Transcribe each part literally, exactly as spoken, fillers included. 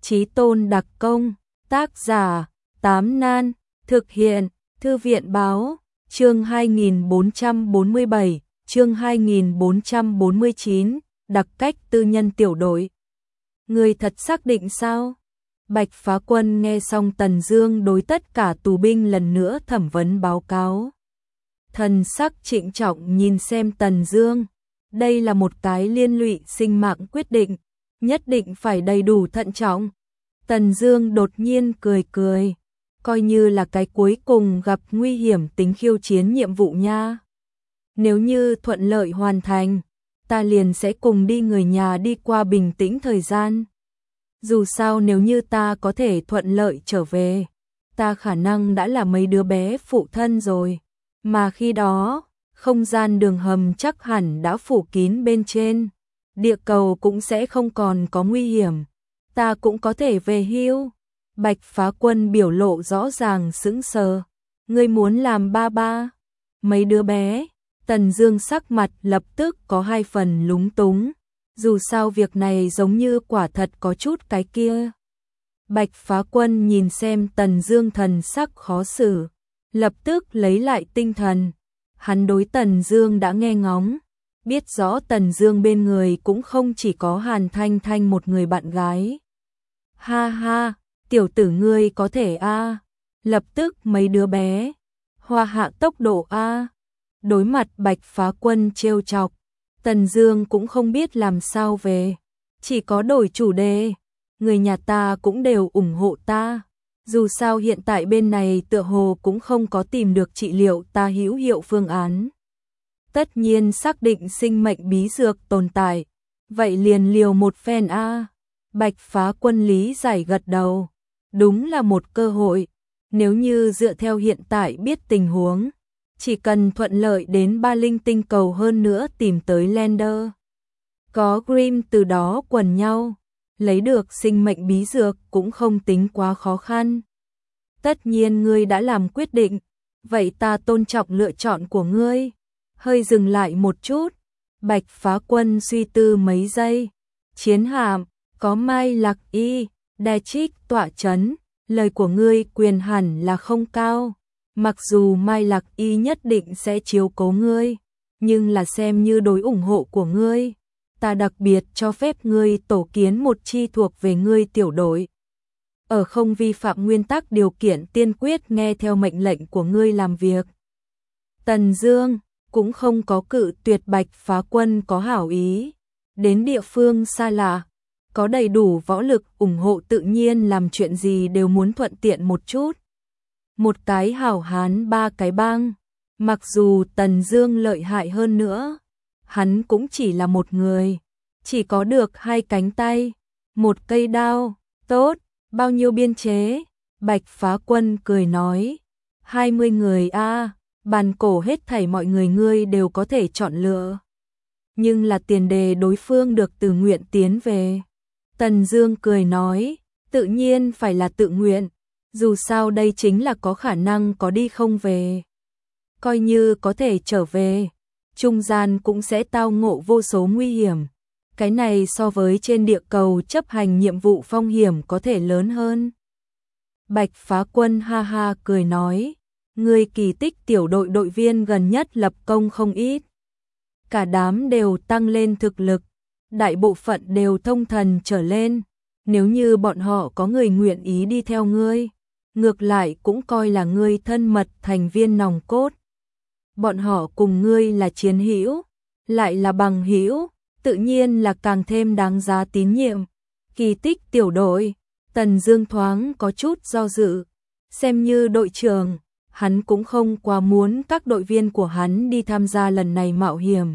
Chí tôn đặc công, tác giả, Tám Nan, thực hiện, Thư viện báo, chương hai nghìn bốn trăm bốn mươi bảy, chương hai nghìn bốn trăm bốn mươi chín, đặc cách tư nhân tiểu đội. Người thật xác định sao? Bạch Phá Quân nghe xong Tần Dương đối tất cả tù binh lần nữa thẩm vấn báo cáo. Thần sắc trịnh trọng nhìn xem Tần Dương. Đây là một cái liên lụy sinh mạng quyết định, nhất định phải đầy đủ thận trọng. Tần Dương đột nhiên cười cười, coi như là cái cuối cùng gặp nguy hiểm tính khiêu chiến nhiệm vụ nha. Nếu như thuận lợi hoàn thành, ta liền sẽ cùng đi người nhà đi qua bình tĩnh thời gian. Dù sao nếu như ta có thể thuận lợi trở về, ta khả năng đã là mấy đứa bé phụ thân rồi. Mà khi đó, không gian đường hầm chắc hẳn đã phủ kín bên trên, địa cầu cũng sẽ không còn có nguy hiểm, ta cũng có thể về hưu. Bạch Phá Quân biểu lộ rõ ràng sững sờ. Ngươi muốn làm ba ba? Mấy đứa bé? Tần Dương sắc mặt lập tức có hai phần lúng túng. Dù sao việc này giống như quả thật có chút cái kia. Bạch Phá Quân nhìn xem Tần Dương thần sắc khó xử, lập tức lấy lại tinh thần. Hắn đối Tần Dương đã nghe ngóng, biết rõ Tần Dương bên người cũng không chỉ có Hàn Thanh Thanh một người bạn gái. Ha ha, tiểu tử ngươi có thể a, lập tức mấy đứa bé, hoa hạ tốc độ a. Đối mặt Bạch Phá Quân trêu chọc, Tần Dương cũng không biết làm sao về, chỉ có đổi chủ đề. Người nhà ta cũng đều ủng hộ ta, dù sao hiện tại bên này tựa hồ cũng không có tìm được trị liệu ta hữu hiệu phương án. Tất nhiên xác định sinh mệnh bí dược tồn tại, vậy liền liều một phen a. Bạch Phá Quân lý giải gật đầu, đúng là một cơ hội. Nếu như dựa theo hiện tại biết tình huống, chỉ cần thuận lợi đến Ba Linh tinh cầu hơn nữa tìm tới Lander, có Grimm từ đó quần nhau, lấy được sinh mệnh bí dược cũng không tính quá khó khăn. Tất nhiên ngươi đã làm quyết định, vậy ta tôn trọng lựa chọn của ngươi. Hơi dừng lại một chút, Bạch Phá Quân suy tư mấy giây. Chiến hạm, có Mai Lạc Y, Đe Trích tọa chấn, lời của ngươi quyền hẳn là không cao. Mặc dù Mai Lạc Y nhất định sẽ chiếu cố ngươi, nhưng là xem như đối ủng hộ của ngươi, ta đặc biệt cho phép ngươi tổ kiến một chi thuộc về ngươi tiểu đội. Ở không vi phạm nguyên tắc điều kiện tiên quyết nghe theo mệnh lệnh của ngươi làm việc. Tần Dương cũng không có cự tuyệt Bạch Phá Quân có hảo ý. Đến địa phương xa lạ, có đầy đủ võ lực ủng hộ tự nhiên làm chuyện gì đều muốn thuận tiện một chút. Một cái hảo hán ba cái bang, mặc dù Tần Dương lợi hại hơn nữa, hắn cũng chỉ là một người, chỉ có được hai cánh tay, một cây đao. Tốt, bao nhiêu biên chế? Bạch Phá Quân cười nói, hai mươi người a, bàn cổ hết thảy mọi người ngươi đều có thể chọn lựa. Nhưng là tiền đề đối phương được tự nguyện tiến về. Tần Dương cười nói, tự nhiên phải là tự nguyện, dù sao đây chính là có khả năng có đi không về. Coi như có thể trở về, trung gian cũng sẽ tao ngộ vô số nguy hiểm. Cái này so với trên địa cầu chấp hành nhiệm vụ phong hiểm có thể lớn hơn. Bạch Phá Quân ha ha cười nói, người kỳ tích tiểu đội đội viên gần nhất lập công không ít. Cả đám đều tăng lên thực lực, đại bộ phận đều thông thần trở lên. Nếu như bọn họ có người nguyện ý đi theo ngươi, ngược lại cũng coi là ngươi thân mật thành viên nòng cốt. Bọn họ cùng ngươi là chiến hữu, lại là bằng hữu, tự nhiên là càng thêm đáng giá tín nhiệm. Kỳ tích tiểu đội, Tần Dương thoáng có chút do dự, xem như đội trưởng, hắn cũng không quá muốn các đội viên của hắn đi tham gia lần này mạo hiểm.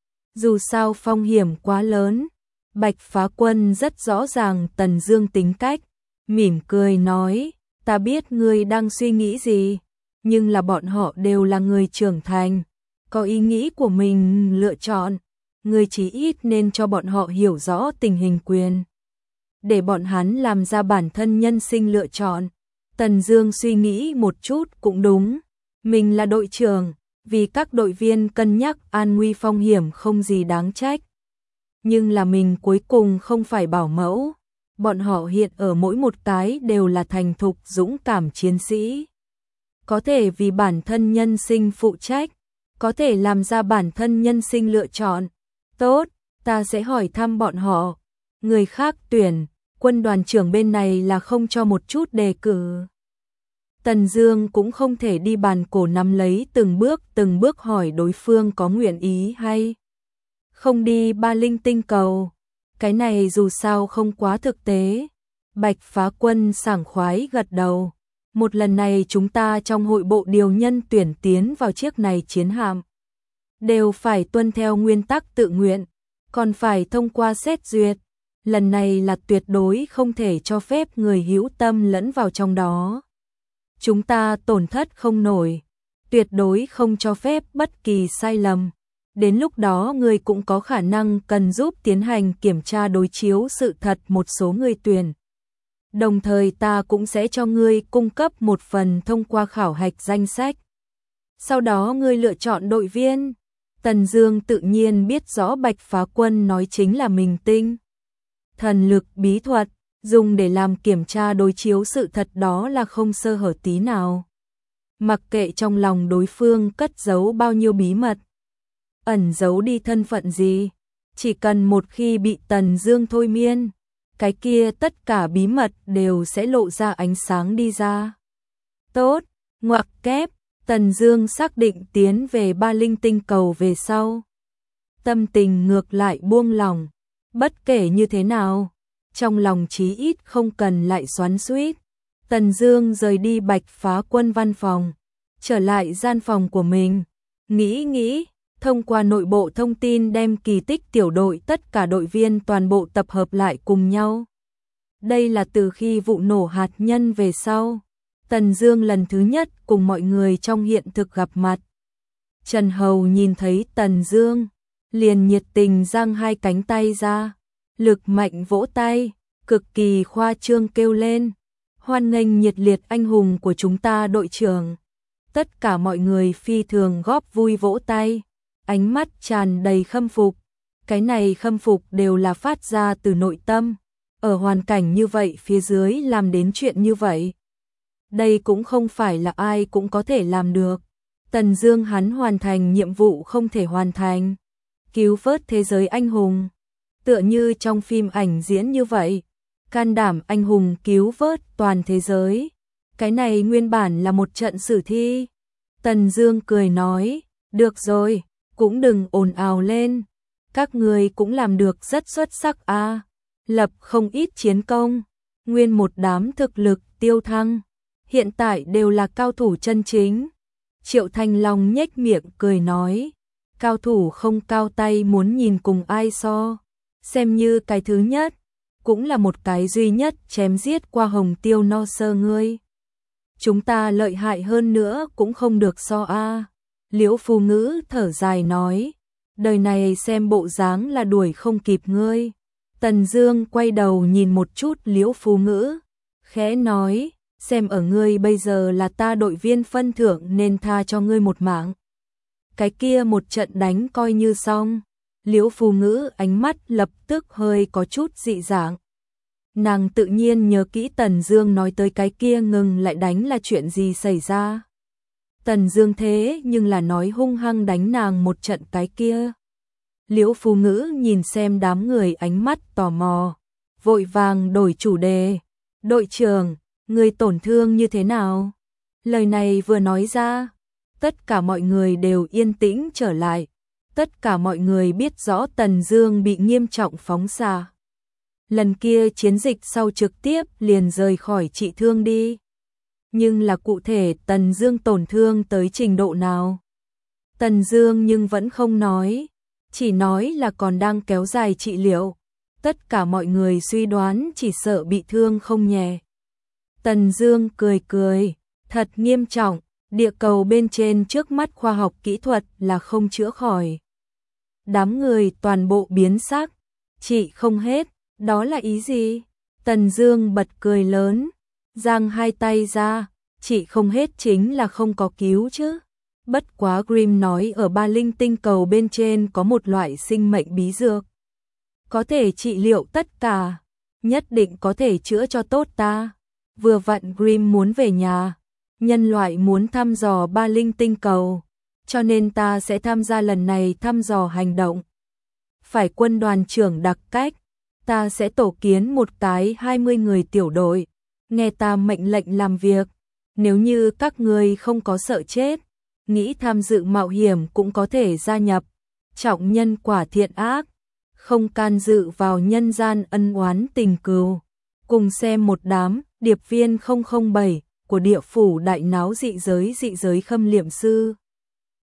Dù sao phong hiểm quá lớn. Bạch Phá Quân rất rõ ràng Tần Dương tính cách, mỉm cười nói, ta biết ngươi đang suy nghĩ gì, nhưng là bọn họ đều là người trưởng thành, có ý nghĩ của mình lựa chọn, ngươi chỉ ít nên cho bọn họ hiểu rõ tình hình quyền, để bọn hắn làm ra bản thân nhân sinh lựa chọn. Tần Dương suy nghĩ một chút cũng đúng, mình là đội trưởng, vì các đội viên cân nhắc an nguy phong hiểm không gì đáng trách. Nhưng là mình cuối cùng không phải bảo mẫu, bọn họ hiện ở mỗi một cái đều là thành thục dũng cảm chiến sĩ. Có thể vì bản thân nhân sinh phụ trách, có thể làm ra bản thân nhân sinh lựa chọn. Tốt, ta sẽ hỏi thăm bọn họ. Người khác tuyển, quân đoàn trưởng bên này là không cho một chút đề cử. Tần Dương cũng không thể đi bàn cổ nắm lấy từng bước từng bước hỏi đối phương có nguyện ý hay không đi Ba Linh tinh cầu. Cái này dù sao không quá thực tế. Bạch Phá Quân sảng khoái gật đầu. Một lần này chúng ta trong hội bộ điều nhân tuyển tiến vào chiếc này chiến hạm đều phải tuân theo nguyên tắc tự nguyện, còn phải thông qua xét duyệt. Lần này là tuyệt đối không thể cho phép người hữu tâm lẫn vào trong đó. Chúng ta tổn thất không nổi, tuyệt đối không cho phép bất kỳ sai lầm. Đến lúc đó người cũng có khả năng cần giúp tiến hành kiểm tra đối chiếu sự thật một số người tuyển. Đồng thời ta cũng sẽ cho ngươi cung cấp một phần thông qua khảo hạch danh sách. Sau đó ngươi lựa chọn đội viên. Tần Dương tự nhiên biết rõ Bạch Phá Quân nói chính là mình tinh thần lực bí thuật, dùng để làm kiểm tra đối chiếu sự thật đó là không sơ hở tí nào. Mặc kệ trong lòng đối phương cất giấu bao nhiêu bí mật, ẩn giấu đi thân phận gì, chỉ cần một khi bị Tần Dương thôi miên, cái kia tất cả bí mật đều sẽ lộ ra ánh sáng đi ra. Tốt, ngoặc kép, Tần Dương xác định tiến về Ba Linh tinh cầu về sau. Tâm tình ngược lại buông lỏng, bất kể như thế nào, trong lòng chí ít không cần lại xoắn xuýt. Tần Dương rời đi Bạch Phá Quân văn phòng, trở lại gian phòng của mình, nghĩ nghĩ, thông qua nội bộ thông tin đem kỳ tích tiểu đội tất cả đội viên toàn bộ tập hợp lại cùng nhau. Đây là từ khi vụ nổ hạt nhân về sau, Tần Dương lần thứ nhất cùng mọi người trong hiện thực gặp mặt. Trần Hầu nhìn thấy Tần Dương, liền nhiệt tình giang hai cánh tay ra, lực mạnh vỗ tay, cực kỳ khoa trương kêu lên, hoan nghênh nhiệt liệt anh hùng của chúng ta đội trưởng. Tất cả mọi người phi thường góp vui vỗ tay, ánh mắt tràn đầy khâm phục. Cái này khâm phục đều là phát ra từ nội tâm, ở hoàn cảnh như vậy phía dưới làm đến chuyện như vậy. Đây cũng không phải là ai cũng có thể làm được. Tần Dương hắn hoàn thành nhiệm vụ không thể hoàn thành, cứu vớt thế giới anh hùng, tựa như trong phim ảnh diễn như vậy, can đảm anh hùng cứu vớt toàn thế giới. Cái này nguyên bản là một trận sử thi. Tần Dương cười nói, được rồi, cũng đừng ồn ào lên, các người cũng làm được rất xuất sắc a, à. Lập không ít chiến công, nguyên một đám thực lực tiêu thăng, hiện tại đều là cao thủ chân chính. Triệu Thanh Long nhếch miệng cười nói, cao thủ không cao tay muốn nhìn cùng ai so, xem như cái thứ nhất, cũng là một cái duy nhất chém giết qua Hồng Tiêu No Sơ ngươi. Chúng ta lợi hại hơn nữa cũng không được so a. À. Liễu Phu Ngữ thở dài nói, đời này xem bộ dáng là đuổi không kịp ngươi. Tần Dương quay đầu nhìn một chút Liễu Phu Ngữ, khẽ nói, xem ở ngươi bây giờ là ta đội viên phân thưởng nên tha cho ngươi một mạng. Cái kia một trận đánh coi như xong. Liễu Phu Ngữ ánh mắt lập tức hơi có chút dị dạng. Nàng tự nhiên nhớ kỹ Tần Dương nói tới cái kia ngừng lại đánh là chuyện gì xảy ra. Tần Dương thế nhưng là nói hung hăng đánh nàng một trận cái kia. Liễu Phu Ngữ nhìn xem đám người ánh mắt tò mò, vội vàng đổi chủ đề. Đội trưởng, người tổn thương như thế nào? Lời này vừa nói ra, tất cả mọi người đều yên tĩnh trở lại. Tất cả mọi người biết rõ Tần Dương bị nghiêm trọng phóng xạ. Lần kia chiến dịch sau trực tiếp liền rời khỏi trị thương đi. Nhưng là cụ thể Tần Dương tổn thương tới trình độ nào? Tần Dương nhưng vẫn không nói, chỉ nói là còn đang kéo dài trị liệu. Tất cả mọi người suy đoán chỉ sợ bị thương không nhẹ. Tần Dương cười cười, thật nghiêm trọng, địa cầu bên trên trước mắt khoa học kỹ thuật là không chữa khỏi. Đám người toàn bộ biến sắc, trị không hết, đó là ý gì? Tần Dương bật cười lớn, giang hai tay ra, trị không hết chính là không có cứu chứ. Bất quá Grimm nói ở Ba Linh tinh cầu bên trên có một loại sinh mệnh bí dược, có thể trị liệu tất cả. nhất định có thể chữa cho tốt ta. Vừa vặn Grimm muốn về nhà, nhân loại muốn thăm dò ba linh tinh cầu, cho nên ta sẽ tham gia lần này thăm dò hành động. Phải quân đoàn trưởng đặc cách, ta sẽ tổ kiến một cái hai mươi người tiểu đội, nghe ta mệnh lệnh làm việc. Nếu như các ngươi không có sợ chết, nghĩ tham dự mạo hiểm cũng có thể gia nhập. Trọng nhân quả thiện ác, không can dự vào nhân gian ân oán tình cừu. Cùng xem một đám điệp viên không không bảy của địa phủ đại náo dị giới dị giới khâm liệm sư.